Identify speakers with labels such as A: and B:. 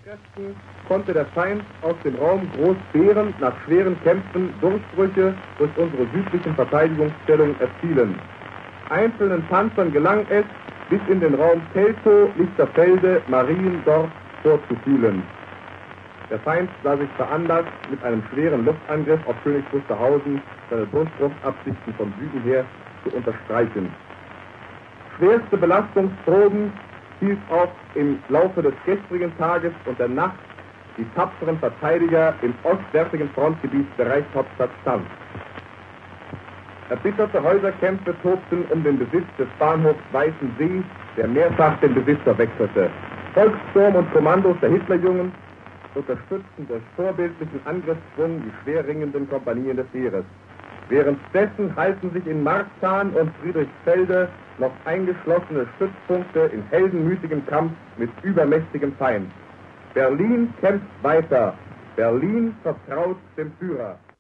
A: Kräften konnte der Feind aus dem Raum Großbeeren nach schweren Kämpfen Durchbrüche durch unsere südlichen Verteidigungsstellungen erzielen. Einzelnen Panzern gelang es, bis in den Raum Teltow, Lichterfelde, Mariendorf vorzufühlen. Der Feind sah sich veranlasst, mit einem schweren Luftangriff auf Königs Wusterhausen seine Durchbruchsabsichten vom Süden her zu unterstreichen. Schwerste Belastungsproben hielt auch im Laufe des gestrigen Tages und der Nacht die tapferen Verteidiger im ostwärtigen Frontgebiet der Reichshauptstadt stand. Erbitterte Häuserkämpfe tobten um den Besitz des Bahnhofs Weißensee, der mehrfach den Besitzer wechselte. Volkssturm und Kommandos der Hitlerjungen unterstützten durch vorbildlichen Angriffsschwung die schwer ringenden Kompanien des Heeres. Währenddessen halten sich in Marzahn und Friedrichsfelde noch eingeschlossene Stützpunkte in heldenmütigem Kampf mit übermächtigem Feind. Berlin kämpft weiter. Berlin vertraut dem Führer.